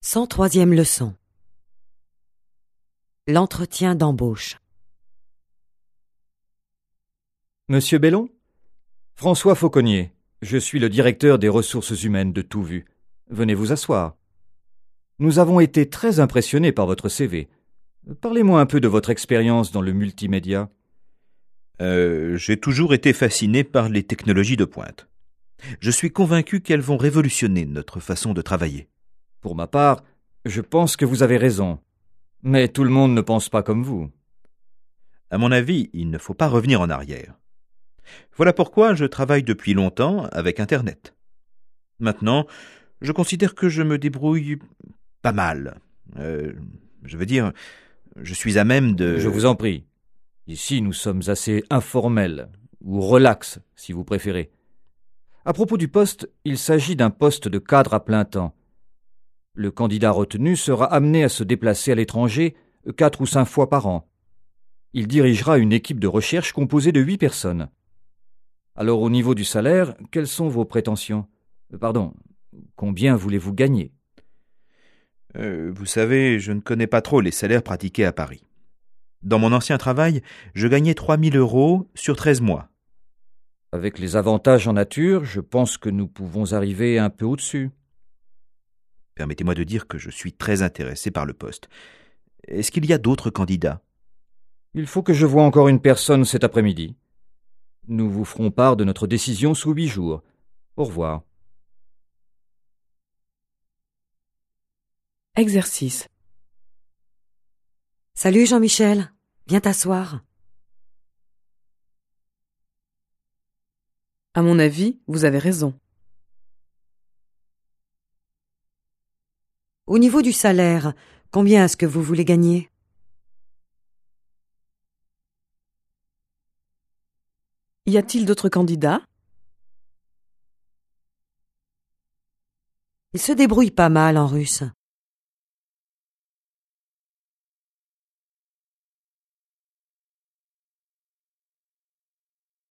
103e leçon. L'entretien d'embauche. Monsieur Bellon ? François Fauconnier. Je suis le directeur des ressources humaines de Toutvu. Venez vous asseoir. Nous avons été très impressionnés par votre CV. Parlez-moi un peu de votre expérience dans le multimédia. J'ai toujours été fasciné par les technologies de pointe. Je suis convaincu qu'elles vont révolutionner notre façon de travailler. Pour ma part, je pense que vous avez raison. Mais tout le monde ne pense pas comme vous. À mon avis, il ne faut pas revenir en arrière. Voilà pourquoi je travaille depuis longtemps avec Internet. Maintenant, je considère que je me débrouille pas mal. Je veux dire, je suis à même de... Je vous en prie. Ici, nous sommes assez informels, ou relax, si vous préférez. À propos du poste, il s'agit d'un poste de cadre à plein temps. Le candidat retenu sera amené à se déplacer à l'étranger 4 ou 5 fois par an. Il dirigera une équipe de recherche composée de 8 personnes. Alors au niveau du salaire, quelles sont vos prétentions ? Combien voulez-vous gagner ? Vous savez, je ne connais pas trop les salaires pratiqués à Paris. Dans mon ancien travail, je gagnais 3 000 € sur 13 mois. Avec les avantages en nature, je pense que nous pouvons arriver un peu au-dessus. Permettez-moi de dire que je suis très intéressé par le poste. Est-ce qu'il y a d'autres candidats ? Il faut que je voie encore une personne cet après-midi. Nous vous ferons part de notre décision sous 8 jours. Au revoir. Exercice. Salut Jean-Michel, viens t'asseoir. À mon avis, vous avez raison. Au niveau du salaire, combien est-ce que vous voulez gagner ? Y a-t-il d'autres candidats ? Il se débrouille pas mal en russe.